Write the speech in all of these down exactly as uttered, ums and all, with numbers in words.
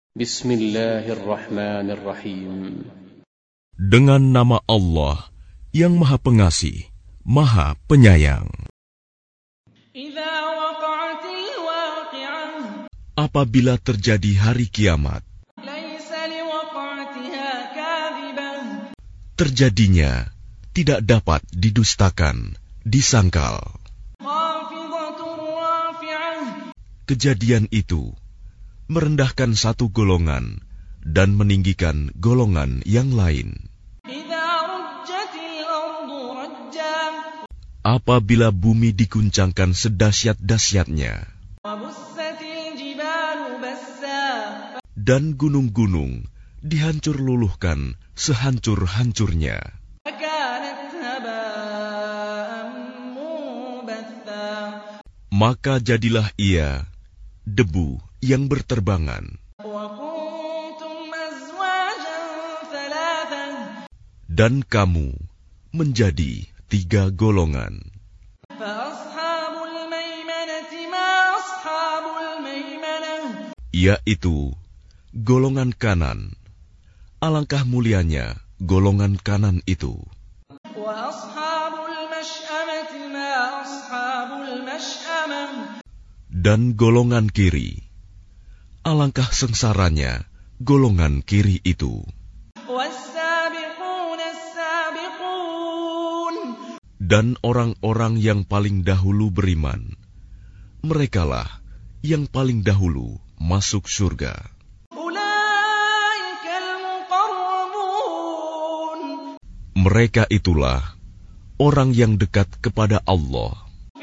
Bismillahirrahmanirrahim. Dengan nama Allah yang Maha Pengasih, Maha Penyayang. Apabila terjadi hari kiamat, terjadinya tidak dapat didustakan, disangkal. Kejadian itu merendahkan satu golongan dan meninggikan golongan yang lain. Apabila bumi diguncangkan sedahsyat-dahsyatnya, dan gunung-gunung dihancur luluhkan sehancur-hancurnya, maka jadilah ia debu yang berterbangan. Dan kamu menjadi tiga golongan. Yaitu golongan kanan. Alangkah mulianya golongan kanan itu. Dan golongan kiri. Alangkah sengsaranya golongan kiri itu. Dan orang-orang yang paling dahulu beriman, merekalah yang paling dahulu masuk surga. Mereka itulah orang yang dekat kepada Allah,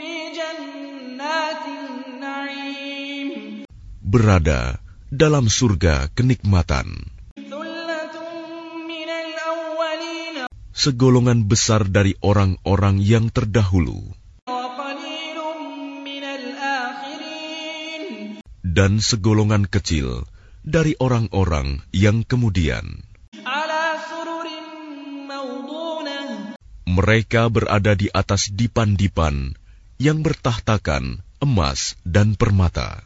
berada dalam surga kenikmatan. Segolongan besar dari orang-orang yang terdahulu, dan segolongan kecil dari orang-orang yang kemudian. Mereka berada di atas dipan-dipan yang bertahtakan emas dan permata.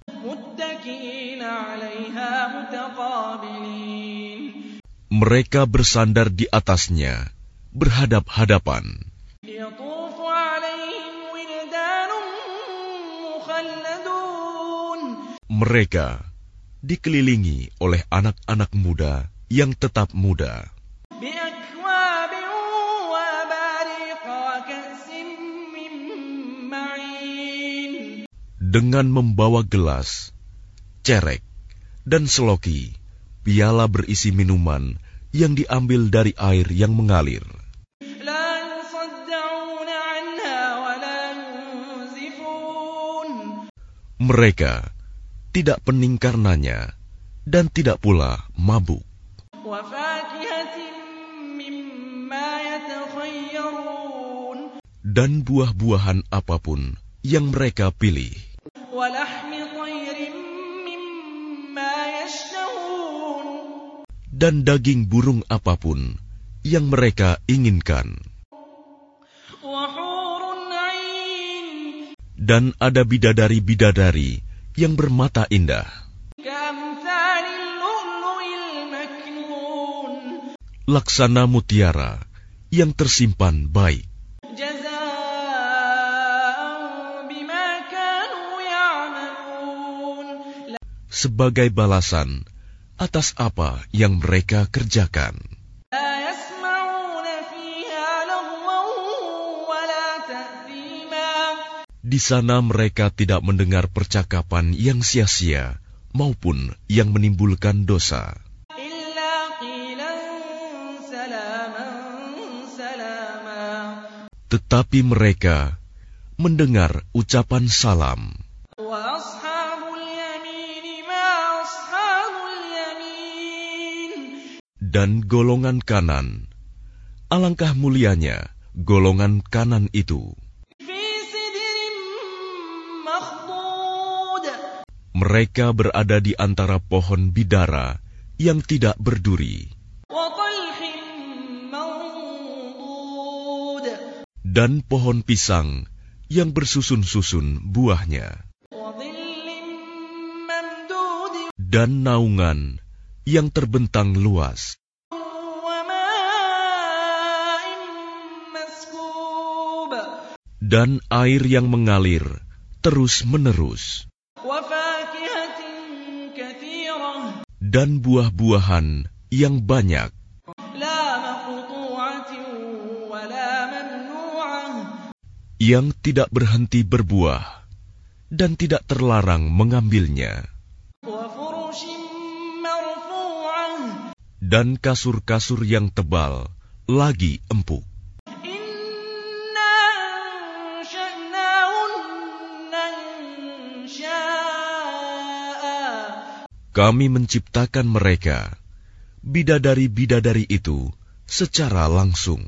Mereka bersandar di atasnya, berhadap-hadapan. Mereka dikelilingi oleh anak-anak muda yang tetap muda. Dengan membawa gelas, cerek, dan seloki, piala berisi minuman yang diambil dari air yang mengalir. Mereka tidak pening karenanya dan tidak pula mabuk. Dan buah-buahan apapun yang mereka pilih. Dan daging burung apapun yang mereka inginkan. Dan ada bidadari-bidadari yang bermata indah, laksana mutiara yang tersimpan baik. Sebagai balasan atas apa yang mereka kerjakan. Di sana mereka tidak mendengar percakapan yang sia-sia maupun yang menimbulkan dosa. Tetapi mereka mendengar ucapan salam. Dan golongan kanan, alangkah mulianya golongan kanan itu. Mereka berada di antara pohon bidara yang tidak berduri, dan pohon pisang yang bersusun-susun buahnya. dan naungan yang terbentang luas, dan air yang mengalir terus-menerus, dan buah-buahan yang banyak, yang tidak berhenti berbuah dan tidak terlarang mengambilnya, dan kasur-kasur yang tebal lagi empuk. Kami menciptakan mereka, bidadari-bidadari itu, secara langsung.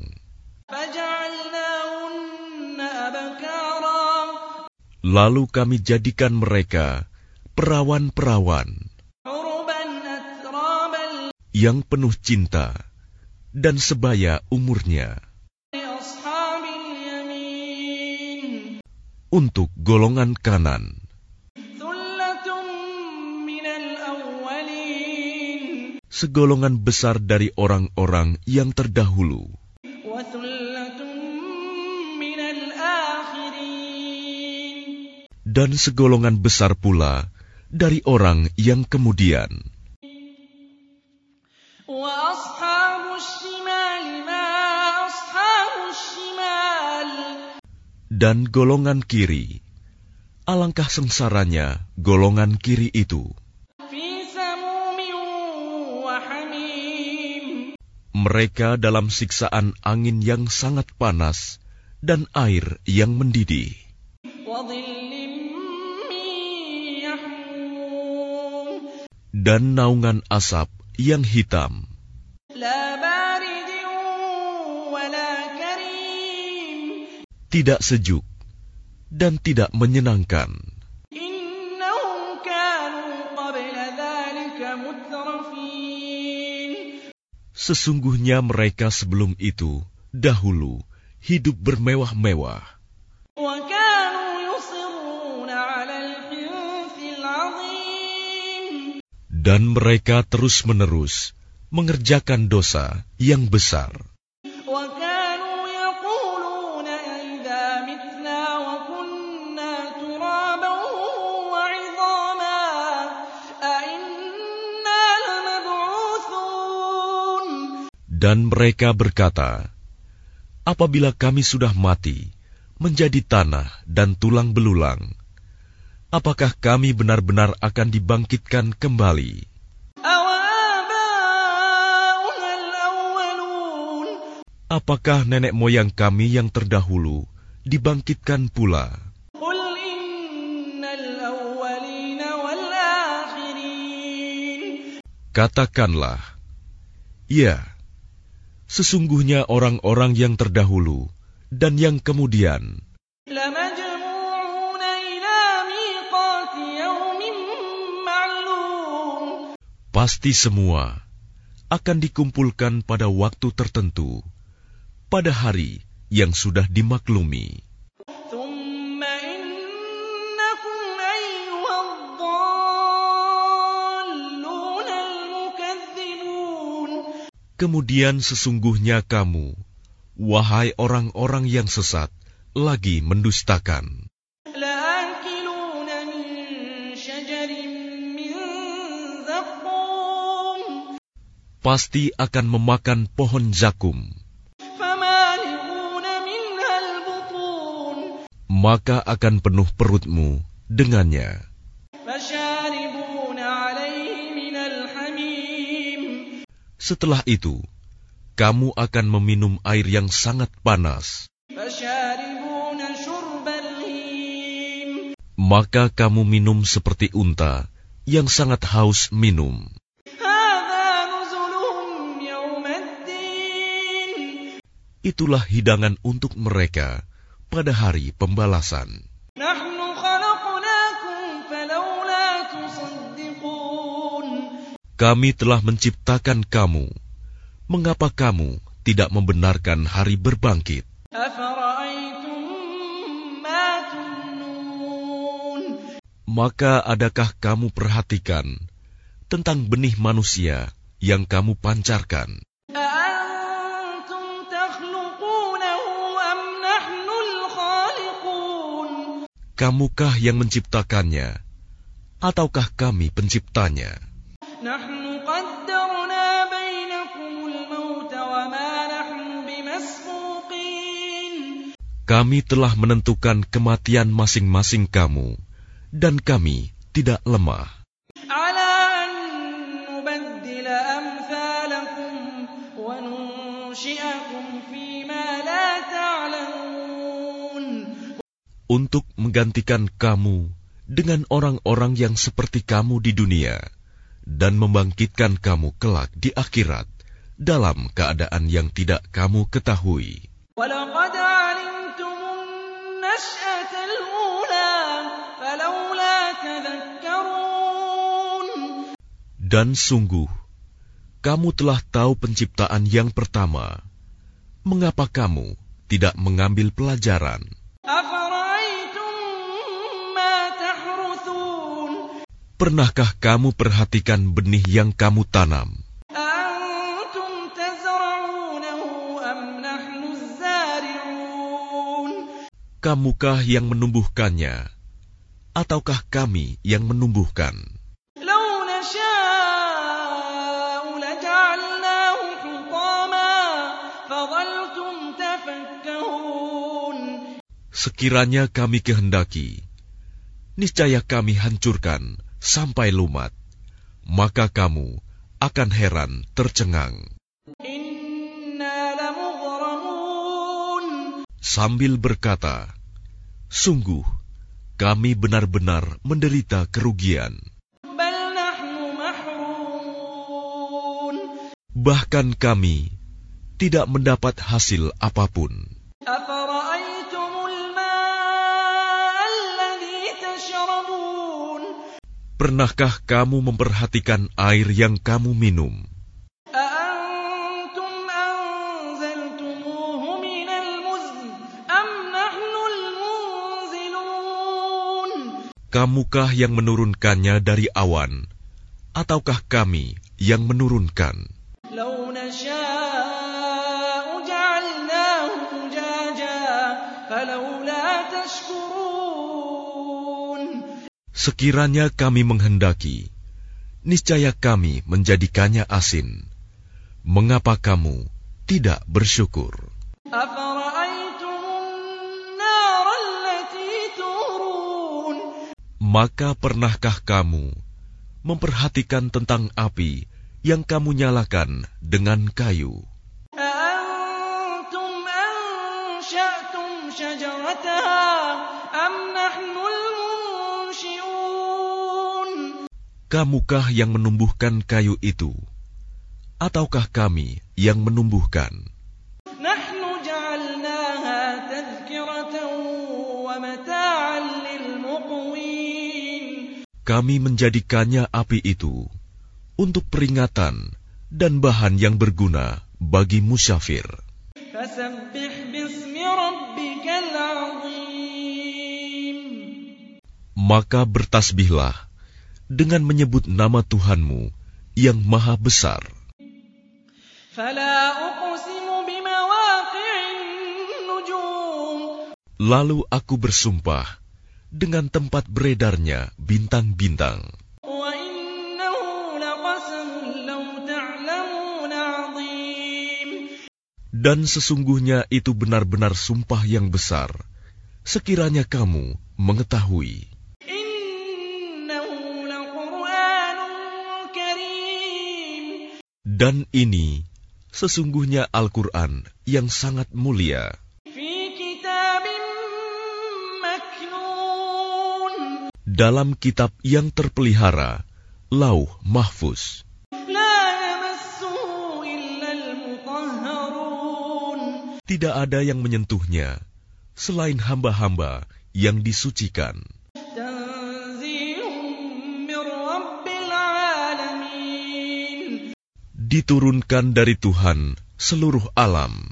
Lalu kami jadikan mereka perawan-perawan yang penuh cinta dan sebaya umurnya untuk golongan kanan. Segolongan besar dari orang-orang yang terdahulu, dan segolongan besar pula dari orang yang kemudian. Dan golongan kiri, alangkah sengsaranya golongan kiri itu. Mereka dalam siksaan angin yang sangat panas dan air yang mendidih, dan naungan asap yang hitam, tidak sejuk dan tidak menyenangkan. Sesungguhnya mereka sebelum itu, dahulu, hidup bermewah-mewah. Dan mereka terus-menerus mengerjakan dosa yang besar. Dan mereka berkata, apabila kami sudah mati, menjadi tanah dan tulang belulang, apakah kami benar-benar akan dibangkitkan kembali? Apakah nenek moyang kami yang terdahulu dibangkitkan pula? Katakanlah, ya, sesungguhnya orang-orang yang terdahulu dan yang kemudian pasti semua akan dikumpulkan pada waktu tertentu, pada hari yang sudah dimaklumi. Kemudian sesungguhnya kamu, wahai orang-orang yang sesat, lagi mendustakan. Pasti akan memakan pohon zakum. Maka akan penuh perutmu dengannya. Setelah itu, kamu akan meminum air yang sangat panas. Maka kamu minum seperti unta yang sangat haus minum. Itulah hidangan untuk mereka pada hari pembalasan. Kami telah menciptakan kamu. Mengapa kamu tidak membenarkan hari berbangkit? Maka adakah kamu perhatikan tentang benih manusia yang kamu pancarkan. Kamukah yang menciptakannya, ataukah kami penciptanya? Kami telah menentukan kematian masing-masing kamu, dan kami tidak lemah. Untuk menggantikan kamu dengan orang-orang yang seperti kamu di dunia, dan membangkitkan kamu kelak di akhirat dalam keadaan yang tidak kamu ketahui. Dan sungguh, kamu telah tahu penciptaan yang pertama. Mengapa kamu tidak mengambil pelajaran? Pernahkah kamu perhatikan benih yang kamu tanam? Kamukah yang menumbuhkannya, ataukah kami yang menumbuhkan? Sekiranya kami kehendaki, niscaya kami hancurkan sampai lumat, maka kamu akan heran tercengang. Sambil berkata, sungguh, kami benar-benar menderita kerugian. Bahkan kami tidak mendapat hasil apapun. Pernahkah kamu memperhatikan air yang kamu minum? Kamukah yang menurunkannya dari awan, ataukah kami yang menurunkan? Sekiranya kami menghendaki, niscaya kami menjadikannya asin. Mengapa kamu tidak bersyukur? Maka pernahkah kamu memperhatikan tentang api yang kamu nyalakan dengan kayu? Kamukah yang menumbuhkan kayu itu, ataukah kami yang menumbuhkan? Kami menjadikannya api itu untuk peringatan dan bahan yang berguna bagi musyafir. Maka bertasbihlah dengan menyebut nama Tuhanmu yang maha besar. Lalu aku bersumpah dengan tempat beredarnya bintang-bintang. Dan sesungguhnya itu benar-benar sumpah yang besar, sekiranya kamu mengetahui. Dan ini sesungguhnya Al-Quran yang sangat mulia. Dalam kitab yang terpelihara, Lauh Mahfuz. Tidak ada yang menyentuhnya selain hamba-hamba yang disucikan. Diturunkan dari Tuhan seluruh alam.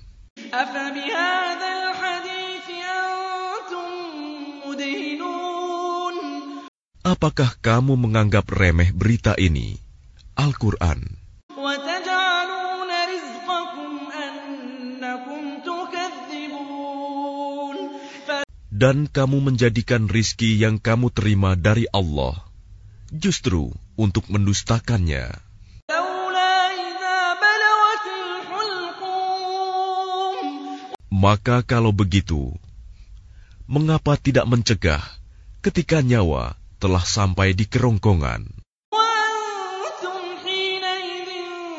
Apakah kamu menganggap remeh berita ini? Al-Quran. وَتَجْعَلُونَ رِزْقَكُمْ أَنَّكُمْ تُكَذِّبُونَ. Dan kamu menjadikan rizki yang kamu terima dari Allah justru untuk mendustakannya. لَوْلَا إِذَا بَلَغَتِ الْحُلْقُومَ. Maka kalau begitu, mengapa tidak mencegah ketika nyawa telah sampai di kerongkongan? وَأَنْتُمْ حِينَئِذٍ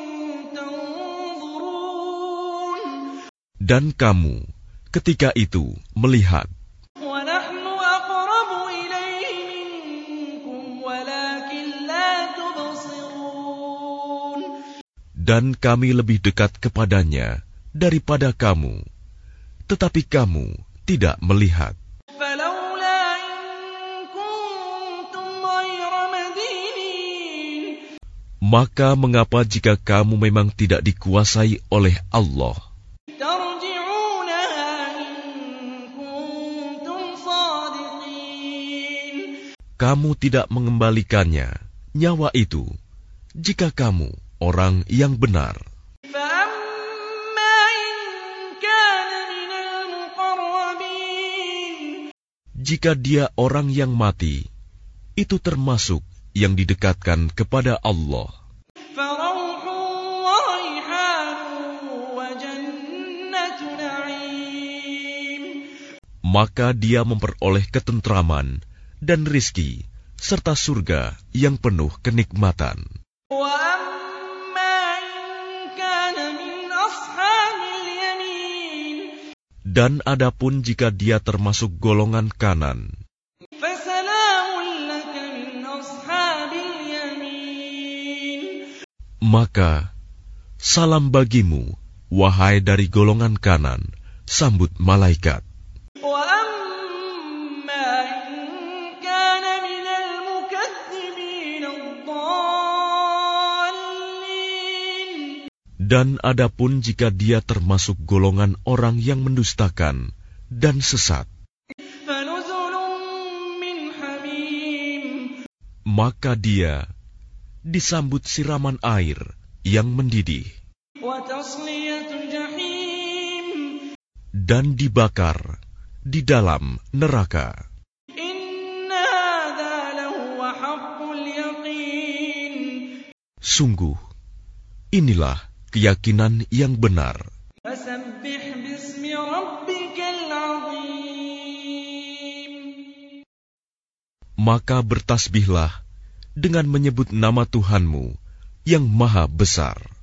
تَنْظُرُونَ. Dan kamu ketika itu melihat, وَنَحْنُ أَقْرَبُ إِلَيْهِ مِنْكُمْ وَلَكِنْ لَا تُبْصِرُونَ. dan kami lebih dekat kepadanya daripada kamu, tetapi kamu tidak melihat. فَلَوْلَا إِنْ كُنْتُمْ غَيْرَ مَدِينِينَ. Maka mengapa jika kamu memang tidak dikuasai oleh Allah, تَرْجِعُونَهَا إِنْ كُنْتُمْ صَادِقِينَ. kamu tidak mengembalikannya, nyawa itu, jika kamu orang yang benar? فَأَمَّا إِنْ كَانَ مِنَ الْمُقَرَّبِينَ. Jika dia orang yang mati, itu termasuk yang didekatkan kepada Allah, فَرَوْحٌ وَرَيْحَانٌ وَجَنَّةُ نَعِيمٍ. maka dia memperoleh ketentraman dan rizki serta surga yang penuh kenikmatan. وَأَمَّا إِنْ كَانَ مِنْ أَصْحَابِ الْيَمِينِ. Dan adapun jika dia termasuk golongan kanan, فَسَلَامٌ لَكَ مِنْ أَصْحَابِ الْيَمِينِ. maka salam bagimu, wahai dari golongan kanan, sambut malaikat. وَأَمَّا إِنْ كَانَ مِنَ الْمُكَذِّبِينَ الضَّالِّينَ. Dan adapun jika dia termasuk golongan orang yang mendustakan dan sesat, فَنُزُلٌ مِّنْ حَمِيمٍ. maka dia disambut siraman air yang mendidih وَتَصْلِيَةُ جَحِيمٍ. dan dibakar di dalam neraka. إِنَّ هَذَا لَهُوَ حَقُّ الْيَقِينِ. Sungguh, inilah keyakinan yang benar. فَسَبِّحْ بِاسْمِ رَبِّكَ الْعَظِيمِ. Maka bertasbihlah dengan menyebut nama Tuhanmu yang maha besar.